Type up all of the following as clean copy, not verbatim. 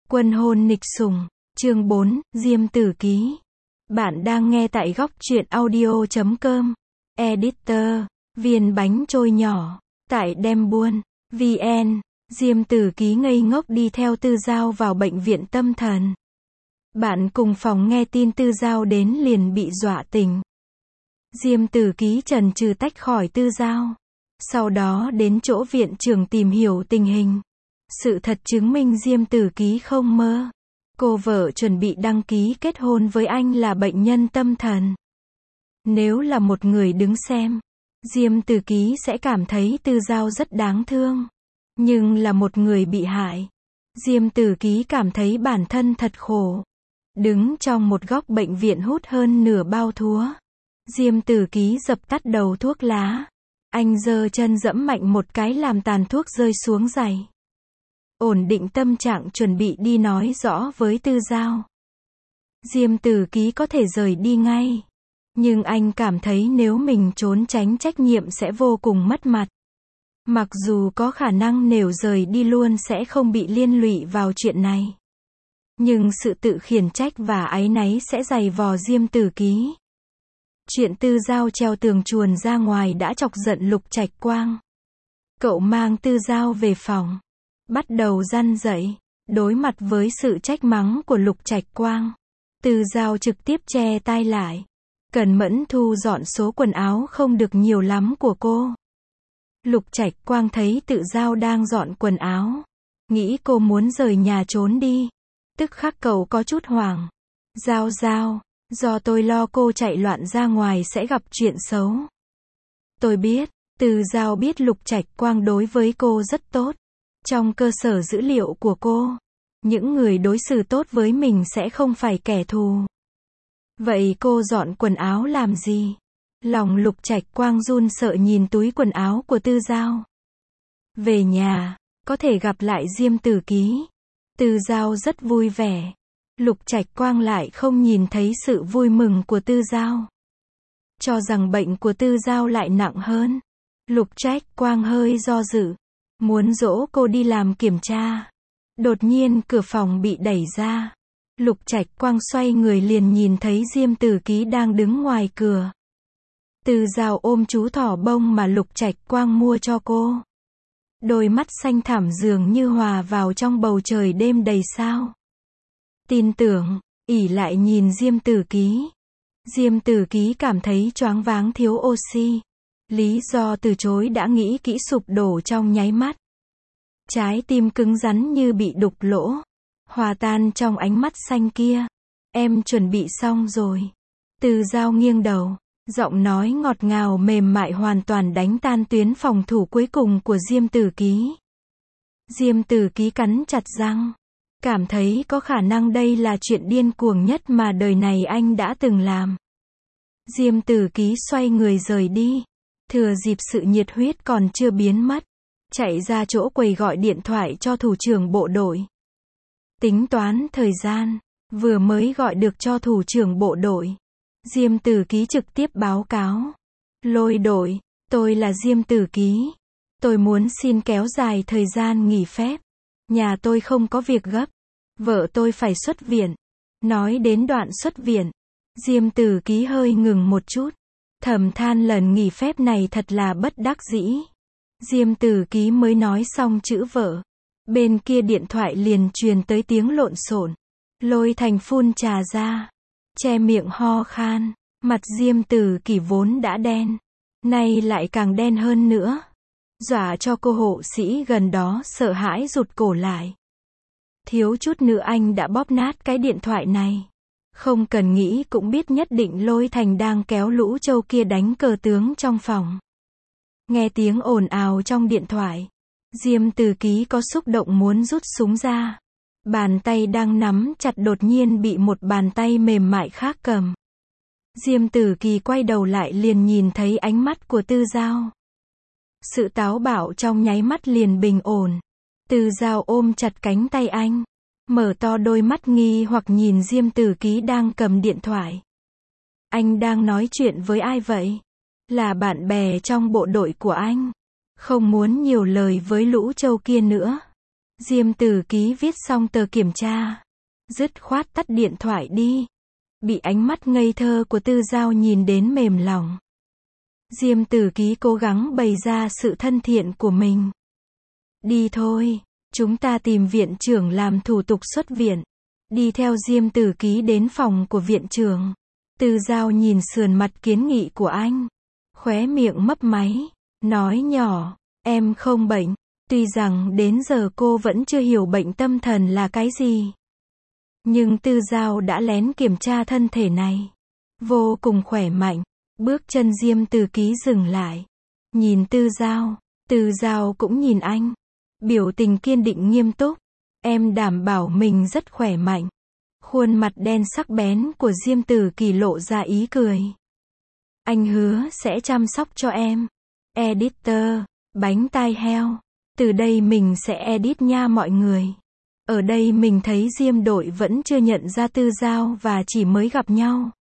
Quân hôn nịch sủng, chương 4, Diêm Tử Ký. Bạn đang nghe tại góc truyện audio.com. Editor, viên bánh trôi nhỏ, tại Đem Buôn, VN. Diêm Tử Ký ngây ngốc đi theo Tư Giao vào bệnh viện tâm thần. Bạn cùng phòng nghe tin Tư Giao đến liền bị dọa tỉnh. Diêm Tử Ký chần chừ tách khỏi Tư Giao. Sau đó đến chỗ viện trưởng tìm hiểu tình hình. Sự thật chứng minh Diêm Tử Ký không mơ. Cô vợ chuẩn bị đăng ký kết hôn với anh là bệnh nhân tâm thần. Nếu là một người đứng xem, Diêm Tử Ký sẽ cảm thấy Tư Giao rất đáng thương. Nhưng là một người bị hại, Diêm Tử Ký cảm thấy bản thân thật khổ. Đứng trong một góc bệnh viện hút hơn nửa bao thuốc. Diêm Tử Ký dập tắt đầu thuốc lá. Anh giơ chân giẫm mạnh một cái làm tàn thuốc rơi xuống giày. Ổn định tâm trạng chuẩn bị đi nói rõ với Tư Giao. Diêm Tử Ký có thể rời đi ngay. Nhưng anh cảm thấy nếu mình trốn tránh trách nhiệm sẽ vô cùng mất mặt. Mặc dù có khả năng nếu rời đi luôn sẽ không bị liên lụy vào chuyện này. Nhưng sự tự khiển trách và áy náy sẽ dày vò Diêm Tử Ký. Chuyện Tư Giao treo tường chuồn ra ngoài đã chọc giận Lục Trạch Quang. Cậu mang Tư Giao về phòng. Bắt đầu răn dạy. Đối mặt với sự trách mắng của Lục Trạch Quang, Tư Giao trực tiếp che tai lại. Cẩn mẫn thu dọn số quần áo không được nhiều lắm của cô. Lục Trạch Quang thấy Tư Giao đang dọn quần áo, nghĩ cô muốn rời nhà trốn đi. Tức khắc cậu có chút hoảng. Giao, do tôi lo cô chạy loạn ra ngoài sẽ gặp chuyện xấu. Tôi biết. Tư Giao biết Lục Trạch Quang đối với cô rất tốt. Trong cơ sở dữ liệu của cô, những người đối xử tốt với mình sẽ không phải kẻ thù. Vậy cô dọn quần áo làm gì? Lòng Lục Trạch Quang run sợ nhìn túi quần áo của Tư Giao. Về nhà, có thể gặp lại Diêm Tử Ký. Tư Giao rất vui vẻ. Lục Trạch Quang lại không nhìn thấy sự vui mừng của Tư Giao. Cho rằng bệnh của Tư Giao lại nặng hơn. Lục Trạch Quang hơi do dự. Muốn dỗ cô đi làm kiểm tra. Đột nhiên cửa phòng bị đẩy ra. Lục Trạch Quang xoay người liền nhìn thấy Diêm Tử Ký đang đứng ngoài cửa. Tư Giao ôm chú thỏ bông mà Lục Trạch Quang mua cho cô. Đôi mắt xanh thẳm dường như hòa vào trong bầu trời đêm đầy sao. Tin tưởng, ỉ lại nhìn Diêm Tử Ký. Diêm Tử Ký cảm thấy choáng váng thiếu oxy. Lý do từ chối đã nghĩ kỹ sụp đổ trong nháy mắt. Trái tim cứng rắn như bị đục lỗ. Hòa tan trong ánh mắt xanh kia. Em chuẩn bị xong rồi. Tư Giao nghiêng đầu. Giọng nói ngọt ngào mềm mại hoàn toàn đánh tan tuyến phòng thủ cuối cùng của Diêm Tử Ký. Diêm Tử Ký cắn chặt răng. Cảm thấy có khả năng đây là chuyện điên cuồng nhất mà đời này anh đã từng làm. Diêm Tử Ký xoay người rời đi. Thừa dịp sự nhiệt huyết còn chưa biến mất. Chạy ra chỗ quầy gọi điện thoại cho thủ trưởng bộ đội. Tính toán thời gian. Vừa mới gọi được cho thủ trưởng bộ đội. Diêm Tử Ký trực tiếp báo cáo. Lôi đội, tôi là Diêm Tử Ký. Tôi muốn xin kéo dài thời gian nghỉ phép. Nhà tôi không có việc gấp. Vợ tôi phải xuất viện. Nói đến đoạn xuất viện, Diêm Tử Ký hơi ngừng một chút. Thầm than lần nghỉ phép này thật là bất đắc dĩ. Diêm Tử Ký mới nói xong chữ vợ. Bên kia điện thoại liền truyền tới tiếng lộn xộn. Lôi Thành phun trà ra. Che miệng ho khan. Mặt Diêm Tử Ký vốn đã đen. Nay lại càng đen hơn nữa. Dọa cho cô hộ sĩ gần đó sợ hãi rụt cổ lại. Thiếu chút nữa anh đã bóp nát cái điện thoại này. Không cần nghĩ cũng biết nhất định Lôi Thành đang kéo lũ trâu kia đánh cờ tướng trong phòng. Nghe tiếng ồn ào trong điện thoại. Diêm Tử Ký có xúc động muốn rút súng ra. Bàn tay đang nắm chặt đột nhiên bị một bàn tay mềm mại khác cầm. Diêm Tử Ký quay đầu lại liền nhìn thấy ánh mắt của Tư Giao. Sự táo bạo trong nháy mắt liền bình ổn. Tư Giao ôm chặt cánh tay anh. Mở to đôi mắt nghi hoặc nhìn Diêm Tử Ký đang cầm điện thoại. Anh đang nói chuyện với ai vậy? Là bạn bè trong bộ đội của anh. Không muốn nhiều lời với lũ trâu kia nữa. Diêm Tử Ký viết xong tờ kiểm tra, dứt khoát tắt điện thoại đi. Bị ánh mắt ngây thơ của Tư Giao nhìn đến mềm lòng. Diêm Tử Ký cố gắng bày ra sự thân thiện của mình. Đi thôi, chúng ta tìm viện trưởng làm thủ tục xuất viện. Đi theo Diêm Tử Ký đến phòng của viện trưởng. Tư Giao nhìn sườn mặt kiến nghị của anh, khóe miệng mấp máy, nói nhỏ, em không bệnh. Tuy rằng đến giờ cô vẫn chưa hiểu bệnh tâm thần là cái gì, nhưng Tư Giao đã lén kiểm tra thân thể này, vô cùng khỏe mạnh. Bước chân Diêm Tử Ký dừng lại, nhìn Tư Giao cũng nhìn anh, biểu tình kiên định nghiêm túc. Em đảm bảo mình rất khỏe mạnh. Khuôn mặt đen sắc bén của Diêm Tử Ký lộ ra ý cười. Anh hứa sẽ chăm sóc cho em. Editor, bánh tai heo. Từ đây mình sẽ edit nha mọi người. Ở đây mình thấy Diêm đội vẫn chưa nhận ra Tư Giao và chỉ mới gặp nhau.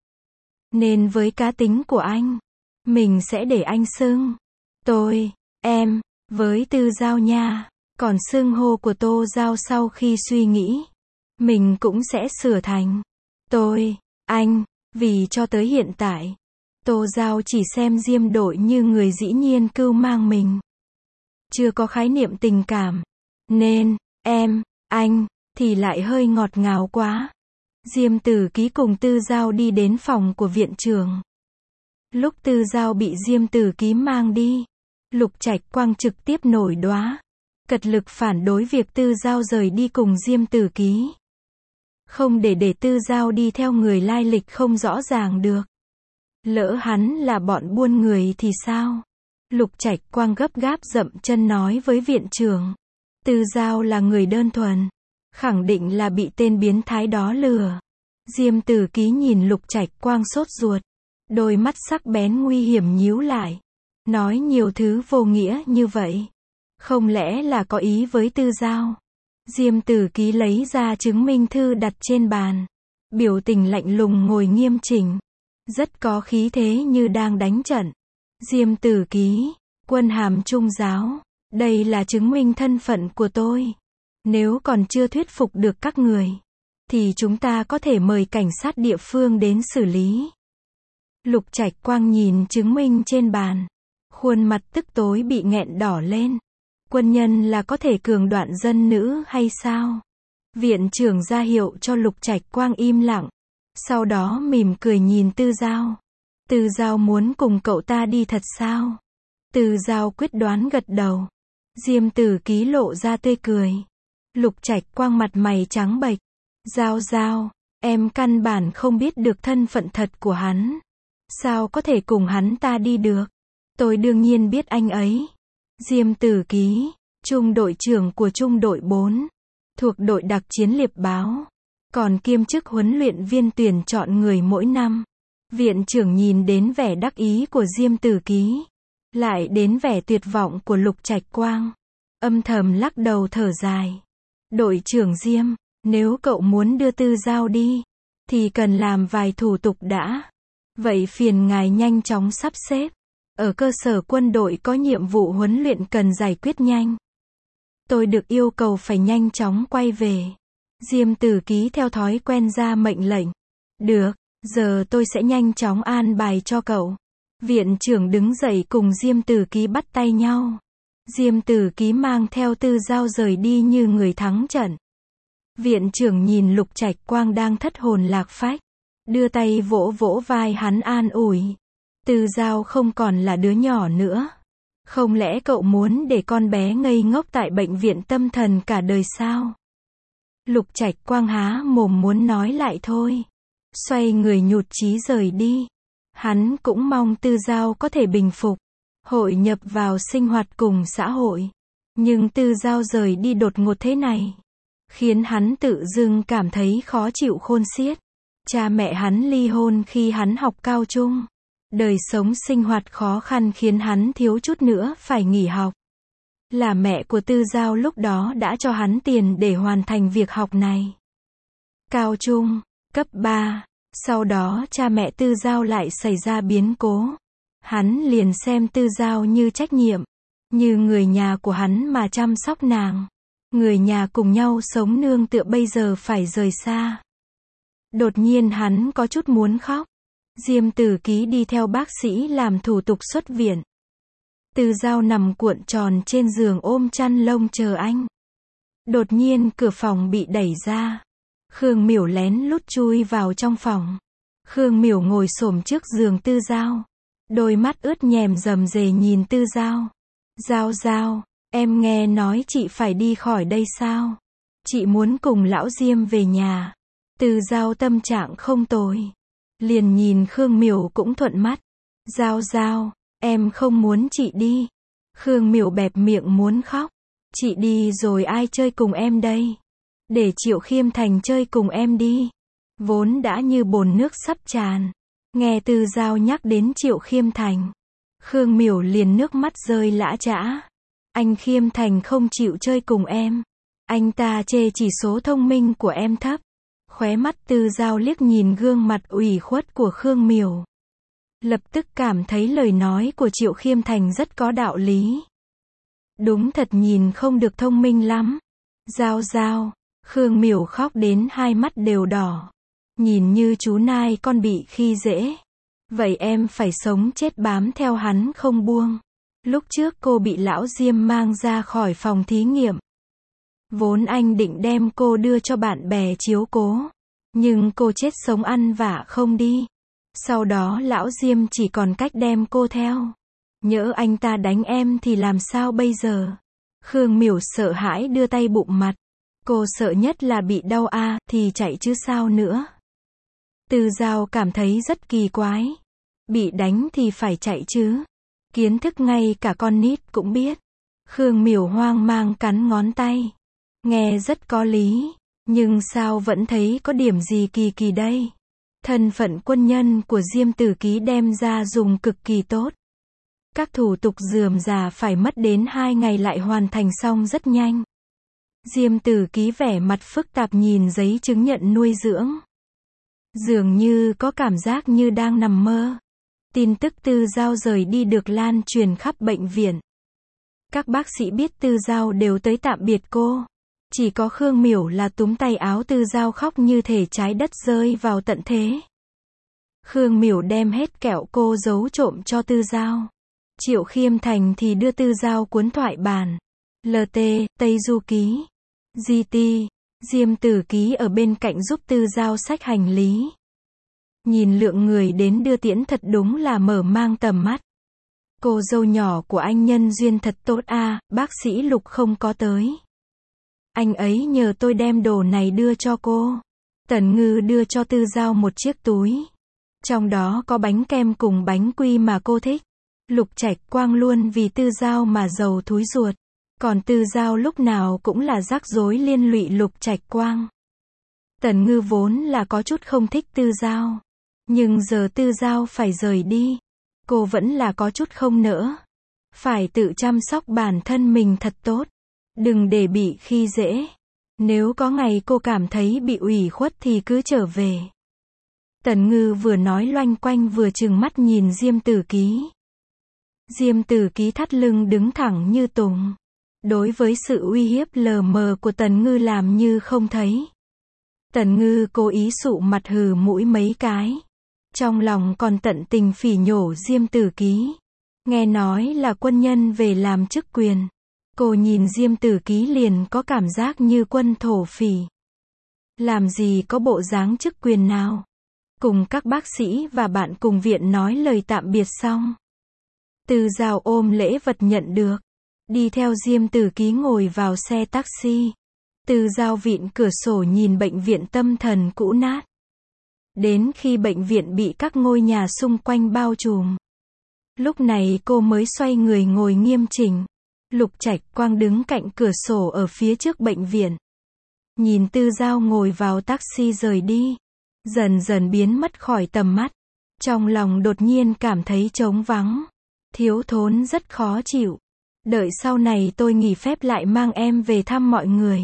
Nên với cá tính của anh, mình sẽ để anh xưng tôi, em, với Tư Giao nha. Còn xưng hô của Tô Giao sau khi suy nghĩ, mình cũng sẽ sửa thành tôi, anh, vì cho tới hiện tại, Tô Giao chỉ xem Diêm đội như người dĩ nhiên cưu mang mình. Chưa có khái niệm tình cảm, nên, em, anh, thì lại hơi ngọt ngào quá. Diêm Tử Ký cùng Tư Giao đi đến phòng của viện trưởng. Lúc Tư Giao bị Diêm Tử Ký mang đi, Lục Trạch Quang trực tiếp nổi đoá, cật lực phản đối việc Tư Giao rời đi cùng Diêm Tử Ký. Không để Tư Giao đi theo người lai lịch không rõ ràng được. Lỡ hắn là bọn buôn người thì sao? Lục Trạch Quang gấp gáp dậm chân nói với viện trưởng. Tư Giao là người đơn thuần, khẳng định là bị tên biến thái đó lừa. Diêm Tử Ký nhìn Lục Trạch Quang sốt ruột, đôi mắt sắc bén nguy hiểm nhíu lại, nói nhiều thứ vô nghĩa như vậy. Không lẽ là có ý với Tư Giao? Diêm Tử Ký lấy ra chứng minh thư đặt trên bàn, biểu tình lạnh lùng ngồi nghiêm chỉnh, rất có khí thế như đang đánh trận. Diêm Tử Ký, quân hàm trung giáo, đây là chứng minh thân phận của tôi. Nếu còn chưa thuyết phục được các người, thì chúng ta có thể mời cảnh sát địa phương đến xử lý. Lục Trạch Quang nhìn chứng minh trên bàn, khuôn mặt tức tối bị nghẹn đỏ lên. Quân nhân là có thể cường đoạn dân nữ hay sao? Viện trưởng ra hiệu cho Lục Trạch Quang im lặng, sau đó mỉm cười nhìn Tư Giao. Tư Giao muốn cùng cậu ta đi thật sao? Tư Giao quyết đoán gật đầu. Diêm Tử Ký lộ ra tươi cười. Lục Trạch Quang mặt mày trắng bệch. Giao, em căn bản không biết được thân phận thật của hắn. Sao có thể cùng hắn ta đi được? Tôi đương nhiên biết anh ấy. Diêm Tử Ký, trung đội trưởng của trung đội 4, thuộc đội đặc chiến liệp báo, còn kiêm chức huấn luyện viên tuyển chọn người mỗi năm. Viện trưởng nhìn đến vẻ đắc ý của Diêm Tử Ký, lại đến vẻ tuyệt vọng của Lục Trạch Quang, âm thầm lắc đầu thở dài. Đội trưởng Diêm, nếu cậu muốn đưa Tư Giao đi, thì cần làm vài thủ tục đã. Vậy phiền ngài nhanh chóng sắp xếp. Ở cơ sở quân đội có nhiệm vụ huấn luyện cần giải quyết nhanh. Tôi được yêu cầu phải nhanh chóng quay về. Diêm Tử Ký theo thói quen ra mệnh lệnh. Được, giờ tôi sẽ nhanh chóng an bài cho cậu. Viện trưởng đứng dậy cùng Diêm Tử Ký bắt tay nhau. Diêm Tử Ký mang theo Tư Giao rời đi như người thắng trận. Viện trưởng nhìn Lục Trạch Quang đang thất hồn lạc phách, đưa tay vỗ vỗ vai hắn an ủi. Tư Giao không còn là đứa nhỏ nữa. Không lẽ cậu muốn để con bé ngây ngốc tại bệnh viện tâm thần cả đời sao? Lục Trạch Quang há mồm muốn nói lại thôi, xoay người nhụt chí rời đi. Hắn cũng mong Tư Giao có thể bình phục, hội nhập vào sinh hoạt cùng xã hội. Nhưng Tư Giao rời đi đột ngột thế này, khiến hắn tự dưng cảm thấy khó chịu khôn xiết. Cha mẹ hắn ly hôn khi hắn học cao trung. Đời sống sinh hoạt khó khăn khiến hắn thiếu chút nữa phải nghỉ học. Là mẹ của Tư Giao lúc đó đã cho hắn tiền để hoàn thành việc học này. Cao trung, cấp 3, sau đó cha mẹ Tư Giao lại xảy ra biến cố. Hắn liền xem Tư Giao như trách nhiệm, như người nhà của hắn mà chăm sóc nàng. Người nhà cùng nhau sống nương tựa bây giờ phải rời xa. Đột nhiên hắn có chút muốn khóc. Diêm Tử Ký đi theo bác sĩ làm thủ tục xuất viện. Từ Dao nằm cuộn tròn trên giường ôm chăn lông chờ anh. Đột nhiên cửa phòng bị đẩy ra. Khương Miểu lén lút chui vào trong phòng. Khương Miểu ngồi xổm trước giường Tư Dao. Đôi mắt ướt nhèm rầm rề nhìn Tư Dao. Dao Dao, em nghe nói chị phải đi khỏi đây sao? Chị muốn cùng lão Diêm về nhà. Tư Dao tâm trạng không tồi. Liền nhìn Khương Miểu cũng thuận mắt. Dao Dao, em không muốn chị đi. Khương Miểu bẹp miệng muốn khóc. Chị đi rồi ai chơi cùng em đây? Để Triệu Khiêm Thành chơi cùng em đi. Vốn đã như bồn nước sắp tràn. Nghe Tư Dao nhắc đến Triệu Khiêm Thành. Khương Miểu liền nước mắt rơi lã chã. Anh Khiêm Thành không chịu chơi cùng em. Anh ta chê chỉ số thông minh của em thấp. Khóe mắt Tư Dao liếc nhìn gương mặt ủy khuất của Khương Miểu. Lập tức cảm thấy lời nói của Triệu Khiêm Thành rất có đạo lý. Đúng thật nhìn không được thông minh lắm. Dao Dao, Khương Miểu khóc đến hai mắt đều đỏ. Nhìn như chú nai con bị khi dễ. Vậy em phải sống chết bám theo hắn không buông. Lúc trước cô bị lão Diêm mang ra khỏi phòng thí nghiệm. Vốn anh định đem cô đưa cho bạn bè chiếu cố. Nhưng cô chết sống ăn vạ không đi. Sau đó lão Diêm chỉ còn cách đem cô theo. Nhỡ anh ta đánh em thì làm sao bây giờ? Khương Miểu sợ hãi đưa tay bụng mặt. Cô sợ nhất là bị đau thì chạy chứ sao nữa. Tư Dao cảm thấy rất kỳ quái. Bị đánh thì phải chạy chứ. Kiến thức ngay cả con nít cũng biết. Khương Miểu hoang mang cắn ngón tay. Nghe rất có lý. Nhưng sao vẫn thấy có điểm gì kỳ kỳ đây? Thân phận quân nhân của Diêm Tử Ký đem ra dùng cực kỳ tốt. Các thủ tục rườm rà phải mất đến 2 ngày lại hoàn thành xong rất nhanh. Diêm Tử Ký vẻ mặt phức tạp nhìn giấy chứng nhận nuôi dưỡng. Dường như có cảm giác như đang nằm mơ. Tin tức Tư Dao rời đi được lan truyền khắp bệnh viện. Các bác sĩ biết Tư Dao đều tới tạm biệt cô. Chỉ có Khương Miểu là túm tay áo Tư Dao khóc như thể trái đất rơi vào tận thế. Khương Miểu đem hết kẹo cô giấu trộm cho Tư Dao. Triệu Khiêm Thành thì đưa Tư Dao cuốn thoại bản. LT, Tây Du Ký. GT, Diêm Tử Ký ở bên cạnh giúp Tư Dao xách hành lý. Nhìn lượng người đến đưa tiễn thật đúng là mở mang tầm mắt. Cô dâu nhỏ của anh nhân duyên thật tốt bác sĩ Lục không có tới. Anh ấy nhờ tôi đem đồ này đưa cho cô. Tần Ngư đưa cho Tư Dao một chiếc túi. Trong đó có bánh kem cùng bánh quy mà cô thích. Lục Trạch Quang luôn vì Tư Dao mà giàu thúi ruột. Còn Tư Dao lúc nào cũng là rắc rối liên lụy Lục Trạch Quang. Tần Ngư vốn là có chút không thích Tư Dao. Nhưng giờ Tư Dao phải rời đi. Cô vẫn là có chút không nỡ. Phải tự chăm sóc bản thân mình thật tốt. Đừng để bị khi dễ. Nếu có ngày cô cảm thấy bị ủy khuất thì cứ trở về. Tần Ngư vừa nói loanh quanh vừa trừng mắt nhìn Diêm Tử Ký. Diêm Tử Ký thắt lưng đứng thẳng như tùng. Đối với sự uy hiếp lờ mờ của Tần Ngư làm như không thấy. Tần Ngư cố ý sụ mặt hừ mũi mấy cái. Trong lòng còn tận tình phỉ nhổ Diêm Tử Ký. Nghe nói là quân nhân về làm chức quyền. Cô nhìn Diêm Tử Ký liền có cảm giác như quân thổ phỉ. Làm gì có bộ dáng chức quyền nào. Cùng các bác sĩ và bạn cùng viện nói lời tạm biệt xong. Tư Dao ôm lễ vật nhận được. Đi theo Diêm Tử Ký ngồi vào xe taxi. Tư Dao vịn cửa sổ nhìn bệnh viện tâm thần cũ nát. Đến khi bệnh viện bị các ngôi nhà xung quanh bao trùm. Lúc này cô mới xoay người ngồi nghiêm chỉnh. Lục Trạch Quang đứng cạnh cửa sổ ở phía trước bệnh viện. Nhìn Tư Dao ngồi vào taxi rời đi. Dần dần biến mất khỏi tầm mắt. Trong lòng đột nhiên cảm thấy trống vắng. Thiếu thốn rất khó chịu. Đợi sau này tôi nghỉ phép lại mang em về thăm mọi người.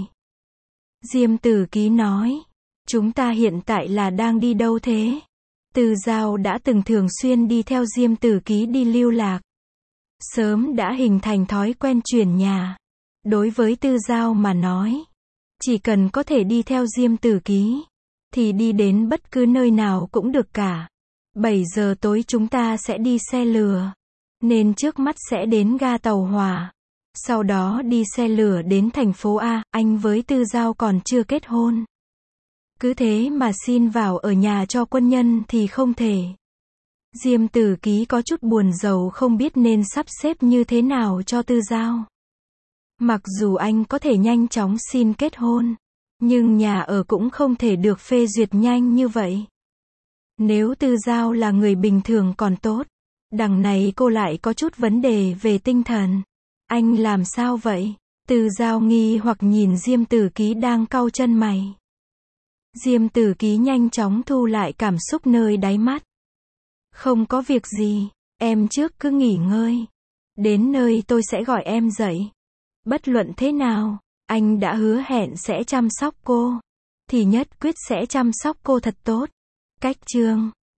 Diêm Tử Ký nói. Chúng ta hiện tại là đang đi đâu thế? Tư Dao đã từng thường xuyên đi theo Diêm Tử Ký đi lưu lạc. Sớm đã hình thành thói quen chuyển nhà. Đối với Tư Giao mà nói, chỉ cần có thể đi theo Diêm Tử Ký, thì đi đến bất cứ nơi nào cũng được cả. 7 giờ tối chúng ta sẽ đi xe lửa, nên trước mắt sẽ đến ga tàu hỏa. Sau đó đi xe lửa đến thành phố A, anh với Tư Giao còn chưa kết hôn. Cứ thế mà xin vào ở nhà cho quân nhân thì không thể. Diêm Tử Ký có chút buồn rầu không biết nên sắp xếp như thế nào cho Tư Giao. Mặc dù anh có thể nhanh chóng xin kết hôn, nhưng nhà ở cũng không thể được phê duyệt nhanh như vậy. Nếu Tư Giao là người bình thường còn tốt, đằng này cô lại có chút vấn đề về tinh thần. Anh làm sao vậy? Tư Giao nghi hoặc nhìn Diêm Tử Ký đang cau chân mày. Diêm Tử Ký nhanh chóng thu lại cảm xúc nơi đáy mắt. Không có việc gì, em trước cứ nghỉ ngơi. Đến nơi tôi sẽ gọi em dậy. Bất luận thế nào, anh đã hứa hẹn sẽ chăm sóc cô, thì nhất quyết sẽ chăm sóc cô thật tốt. Cách chương